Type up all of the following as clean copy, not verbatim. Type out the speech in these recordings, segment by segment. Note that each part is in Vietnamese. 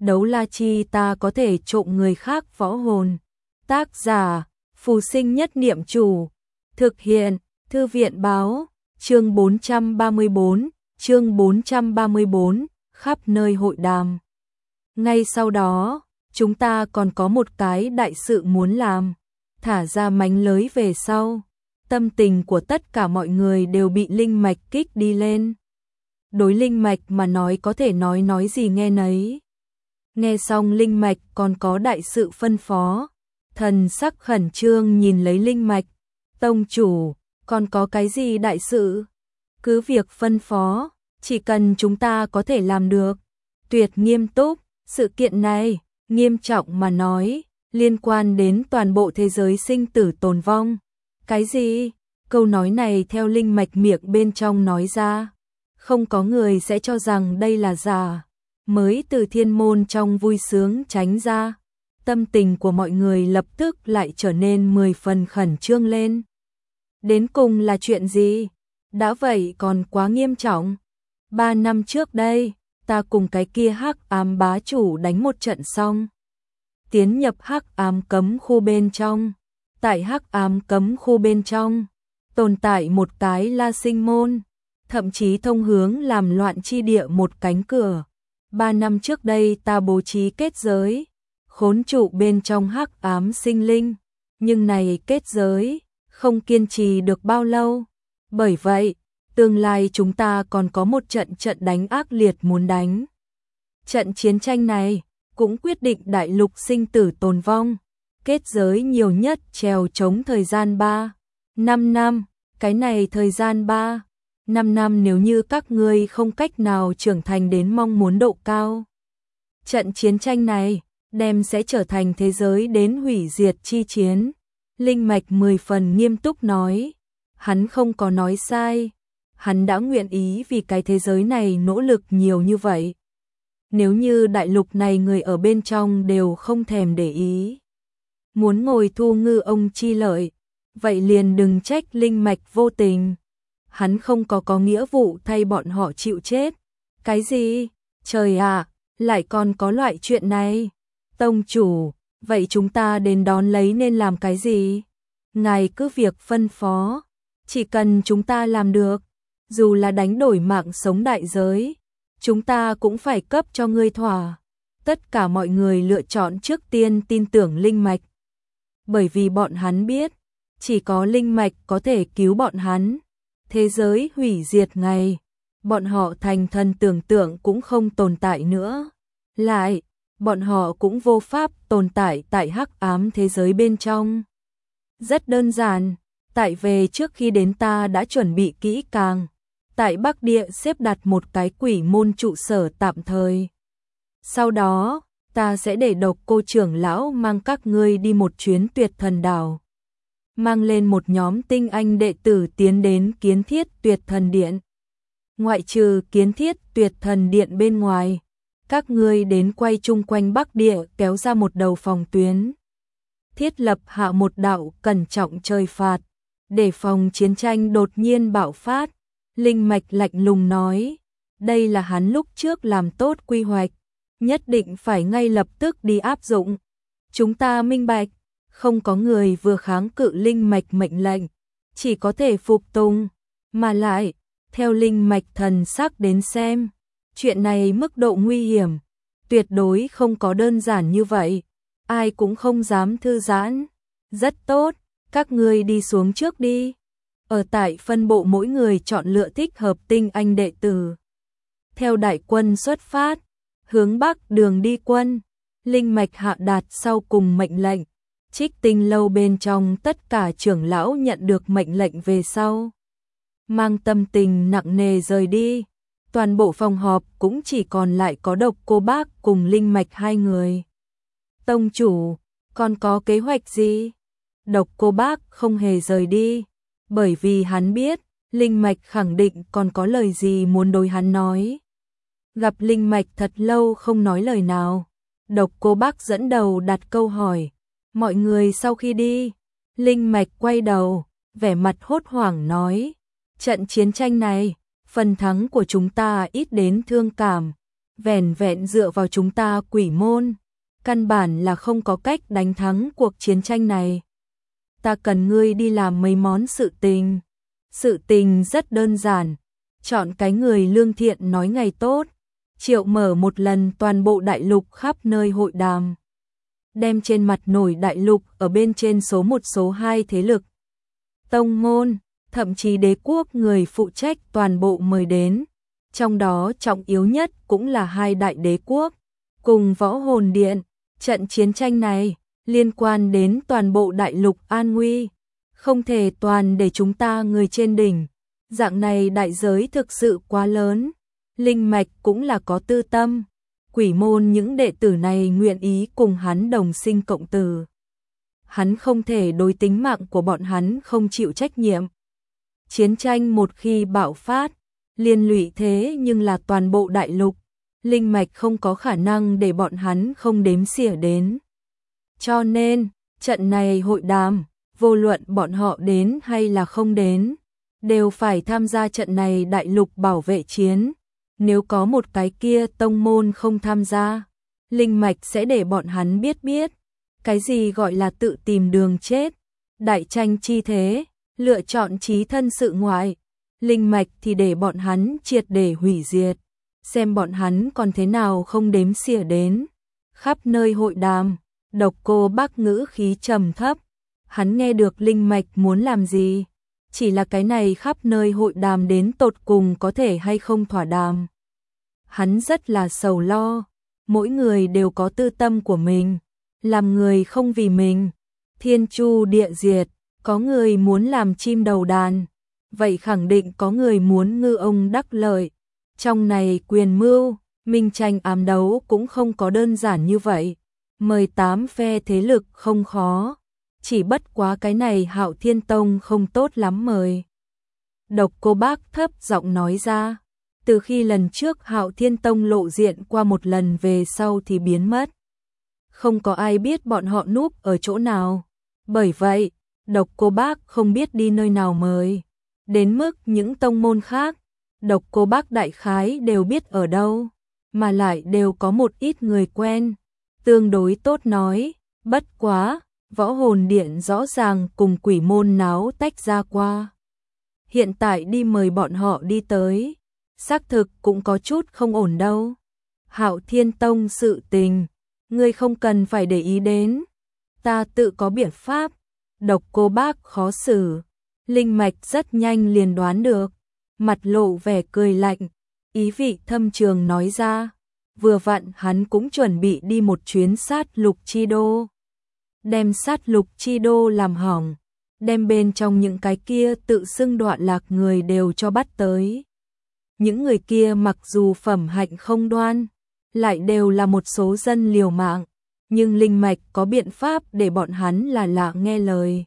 đấu la chi ta có thể trộm người khác võ hồn. Tác giả, Phù Sinh Nhất Niệm Chủ. Thực hiện, Thư viện báo, chương 434, khắp nơi hội đàm. Ngay sau đó, chúng ta còn có một cái đại sự muốn làm, thả ra mánh lới về sau. Tâm tình của tất cả mọi người đều bị linh mạch kích đi lên. Đối linh mạch mà nói có thể nói gì nghe nấy. Nghe xong linh mạch còn có đại sự phân phó. Thần sắc khẩn trương nhìn lấy linh mạch. Tông chủ, còn có cái gì đại sự? Cứ việc phân phó, chỉ cần chúng ta có thể làm được. Tuyệt nghiêm túc, sự kiện này, nghiêm trọng mà nói, liên quan đến toàn bộ thế giới sinh tử tồn vong. Cái gì? Câu nói này theo linh mạch miệng bên trong nói ra. Không có người sẽ cho rằng đây là giả. Mới từ thiên môn trong vui sướng tránh ra. Tâm tình của mọi người lập tức lại trở nên 10 phần khẩn trương lên. Đến cùng là chuyện gì? Đã vậy còn quá nghiêm trọng. 3 năm trước đây, ta cùng cái kia hắc ám bá chủ đánh một trận xong. Tiến nhập hắc ám cấm khu bên trong. Tại hắc ám cấm khu bên trong, tồn tại một cái La Sinh môn, thậm chí thông hướng làm loạn chi địa một cánh cửa. 3 năm trước đây ta bố trí kết giới, khốn trụ bên trong hắc ám sinh linh, nhưng này kết giới không kiên trì được bao lâu. Bởi vậy, tương lai chúng ta còn có một trận đánh ác liệt muốn đánh. Trận chiến tranh này cũng quyết định đại lục sinh tử tồn vong. Kết giới nhiều nhất trèo chống thời gian 3-5 năm, cái này thời gian 3-5 năm nếu như các ngươi không cách nào trưởng thành đến mong muốn độ cao. Trận chiến tranh này đem sẽ trở thành thế giới đến hủy diệt chi chiến. Linh mạch 10 phần nghiêm túc nói, hắn không có nói sai, hắn đã nguyện ý vì cái thế giới này nỗ lực nhiều như vậy. Nếu như đại lục này người ở bên trong đều không thèm để ý, muốn ngồi thu ngư ông chi lợi, vậy liền đừng trách linh mạch vô tình. Hắn không có nghĩa vụ thay bọn họ chịu chết. Cái gì? Trời ạ, lại còn có loại chuyện này. Tông chủ, vậy chúng ta đến đón lấy nên làm cái gì? Ngài cứ việc phân phó, chỉ cần chúng ta làm được, dù là đánh đổi mạng sống đại giới, chúng ta cũng phải cấp cho ngươi thỏa. Tất cả mọi người lựa chọn trước tiên tin tưởng linh mạch. Bởi vì bọn hắn biết, chỉ có linh mạch có thể cứu bọn hắn. Thế giới hủy diệt ngày, bọn họ thành thần tưởng tượng cũng không tồn tại nữa. Lại, bọn họ cũng vô pháp tồn tại tại hắc ám thế giới bên trong. Rất đơn giản, tại về trước khi đến ta đã chuẩn bị kỹ càng. Tại Bắc Địa xếp đặt một cái quỷ môn trụ sở tạm thời. Sau đó, ta sẽ để Độc Cô trưởng lão mang các ngươi đi một chuyến Tuyệt Thần đảo. Mang lên một nhóm tinh anh đệ tử tiến đến Kiến Thiết Tuyệt Thần Điện. Ngoại trừ Kiến Thiết Tuyệt Thần Điện bên ngoài, các ngươi đến quay chung quanh Bắc Địa kéo ra một đầu phòng tuyến. Thiết lập hạ một đạo cẩn trọng trời phạt, để phòng chiến tranh đột nhiên bạo phát. Linh mạch lạnh lùng nói, đây là hắn lúc trước làm tốt quy hoạch, nhất định phải ngay lập tức đi áp dụng. Chúng ta minh bạch, không có người vừa kháng cự linh mạch mệnh lệnh, chỉ có thể phục tùng, mà lại, theo linh mạch thần sắc đến xem, chuyện này mức độ nguy hiểm, tuyệt đối không có đơn giản như vậy, ai cũng không dám thư giãn. Rất tốt, các ngươi đi xuống trước đi. Ở tại phân bộ mỗi người chọn lựa thích hợp tinh anh đệ tử. Theo đại quân xuất phát, hướng Bắc đường đi quân, linh mạch hạ đạt sau cùng mệnh lệnh. Trích Tinh lâu bên trong tất cả trưởng lão nhận được mệnh lệnh về sau, mang tâm tình nặng nề rời đi. Toàn bộ phòng họp cũng chỉ còn lại có Độc Cô Bác cùng linh mạch 2 người. Tông chủ, còn có kế hoạch gì? Độc Cô Bác không hề rời đi, bởi vì hắn biết, linh mạch khẳng định còn có lời gì muốn đối hắn nói. Gặp linh mạch thật lâu không nói lời nào, Độc Cô Bác dẫn đầu đặt câu hỏi. Mọi người sau khi đi, linh mạch quay đầu, vẻ mặt hốt hoảng nói, trận chiến tranh này, phần thắng của chúng ta ít đến thương cảm, vẻn vẹn dựa vào chúng ta Quỷ Môn, căn bản là không có cách đánh thắng cuộc chiến tranh này. Ta cần ngươi đi làm mấy món sự tình. Sự tình rất đơn giản, chọn cái người lương thiện nói ngày tốt, triệu mở một lần toàn bộ đại lục khắp nơi hội đàm. Đem trên mặt nổi đại lục ở bên trên số 1 số 2 thế lực, tông môn, thậm chí đế quốc người phụ trách toàn bộ mời đến. Trong đó trọng yếu nhất cũng là 2 đại đế quốc, cùng Võ Hồn Điện. Trận chiến tranh này liên quan đến toàn bộ đại lục an nguy, không thể toàn để chúng ta người trên đỉnh. Dạng này đại giới thực sự quá lớn. Linh Mạch cũng là có tư tâm. Quỷ Môn những đệ tử này nguyện ý cùng hắn đồng sinh cộng tử. Hắn không thể đối tính mạng của bọn hắn không chịu trách nhiệm. Chiến tranh một khi bạo phát, liên lụy thế nhưng là toàn bộ đại lục. Linh Mạch không có khả năng để bọn hắn không đếm xỉa đến. Cho nên, trận này hội đàm, vô luận bọn họ đến hay là không đến, đều phải tham gia trận này đại lục bảo vệ chiến. Nếu có một cái kia tông môn không tham gia, Linh Mạch sẽ để bọn hắn biết cái gì gọi là tự tìm đường chết. Đại tranh chi thế, lựa chọn chí thân sự ngoại. Linh Mạch thì để bọn hắn triệt để hủy diệt, xem bọn hắn còn thế nào không đếm xỉa đến. Khắp nơi hội đàm, Độc Cô Bác ngữ khí trầm thấp. Hắn nghe được Linh Mạch muốn làm gì, chỉ là cái này khắp nơi hội đàm đến tột cùng có thể hay không thỏa đàm. Hắn rất là sầu lo, mỗi người đều có tư tâm của mình, làm người không vì mình, thiên chu địa diệt, có người muốn làm chim đầu đàn, vậy khẳng định có người muốn ngư ông đắc lợi. Trong này quyền mưu, minh tranh ám đấu cũng không có đơn giản như vậy. 18 phe thế lực không khó, chỉ bất quá cái này Hạo Thiên Tông không tốt lắm mời. Độc Cô Bác thấp giọng nói ra, từ khi lần trước Hạo Thiên Tông lộ diện qua một lần về sau thì biến mất. Không có ai biết bọn họ núp ở chỗ nào. Bởi vậy, Độc Cô Bác không biết đi nơi nào mời. Đến mức những tông môn khác, Độc Cô Bác đại khái đều biết ở đâu, mà lại đều có một ít người quen, tương đối tốt nói. Bất quá, Võ Hồn Điện rõ ràng cùng Quỷ Môn náo tách ra qua. Hiện tại đi mời bọn họ đi tới, xác thực cũng có chút không ổn đâu. Hạo Thiên Tông sự tình, ngươi không cần phải để ý đến, ta tự có biện pháp. Độc Cô Bác khó xử, Linh Mạch rất nhanh liền đoán được, mặt lộ vẻ cười lạnh, ý vị thâm trường nói ra. Vừa vặn hắn cũng chuẩn bị đi một chuyến sát lục chi đô, đem sát lục chi đô làm hỏng, đem bên trong những cái kia tự xưng đoạn lạc người đều cho bắt tới. Những người kia mặc dù phẩm hạnh không đoan, lại đều là một số dân liều mạng, nhưng Linh Mạch có biện pháp để bọn hắn là lạ nghe lời.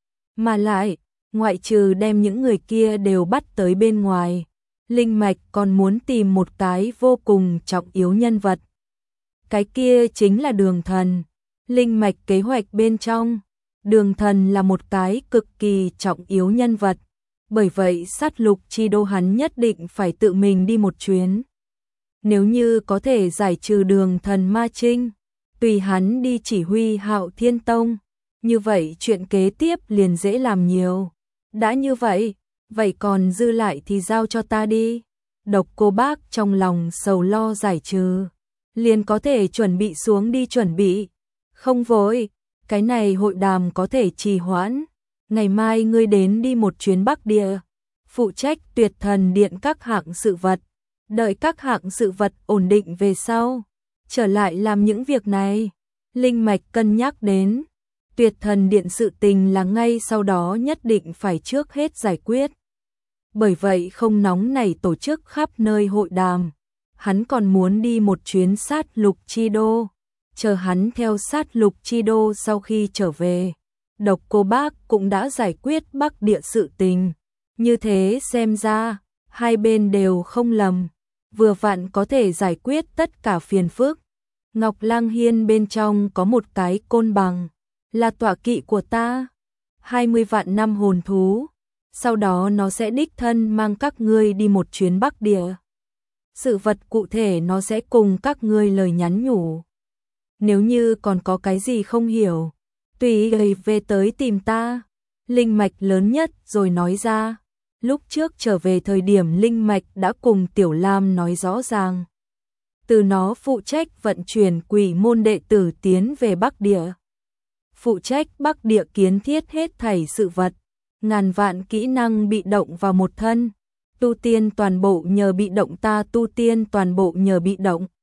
Mà lại, ngoại trừ đem những người kia đều bắt tới bên ngoài, Linh Mạch còn muốn tìm một cái vô cùng trọng yếu nhân vật. Cái kia chính là Đường Thần. Linh Mạch kế hoạch bên trong, Đường Thần là một cái cực kỳ trọng yếu nhân vật. Bởi vậy sát lục chi đô hắn nhất định phải tự mình đi một chuyến. Nếu như có thể giải trừ Đường Thần ma trinh, tùy hắn đi chỉ huy Hạo Thiên Tông, như vậy chuyện kế tiếp liền dễ làm nhiều. Đã như vậy, vậy còn dư lại thì giao cho ta đi. Độc Cô Bác trong lòng sầu lo giải trừ, liền có thể chuẩn bị xuống đi chuẩn bị. Không vội, cái này hội đàm có thể trì hoãn. Ngày mai ngươi đến đi một chuyến Bắc Địa, phụ trách Tuyệt Thần Điện các hạng sự vật. Đợi các hạng sự vật ổn định về sau, trở lại làm những việc này. Linh Mạch cân nhắc đến, Tuyệt Thần Điện sự tình là ngay sau đó nhất định phải trước hết giải quyết. Bởi vậy không nóng nảy tổ chức khắp nơi hội đàm. Hắn còn muốn đi một chuyến sát lục chi đô. Chờ hắn theo sát lục chi đô sau khi trở về, Độc Cô Bác cũng đã giải quyết Bắc Địa sự tình. Như thế xem ra, hai bên đều không lầm, vừa vặn có thể giải quyết tất cả phiền phức. Ngọc Lang Hiên bên trong có một cái côn bằng, là tọa kỵ của ta. 20 vạn năm hồn thú, sau đó nó sẽ đích thân mang các ngươi đi một chuyến Bắc Địa. sự vật cụ thể nó sẽ cùng các ngươi lời nhắn nhủ. Nếu như còn có cái gì không hiểu, tùy ý về tới tìm ta. Linh mạch lớn nhất rồi nói ra. Lúc trước trở về thời điểm Linh mạch đã cùng Tiểu Lam nói rõ ràng. Từ nó phụ trách vận chuyển quỷ môn đệ tử tiến về Bắc Địa. Phụ trách Bắc Địa kiến thiết hết thảy sự vật. Ngàn vạn kỹ năng bị động vào một thân. Tu tiên toàn bộ nhờ bị động, ta tu tiên toàn bộ nhờ bị động.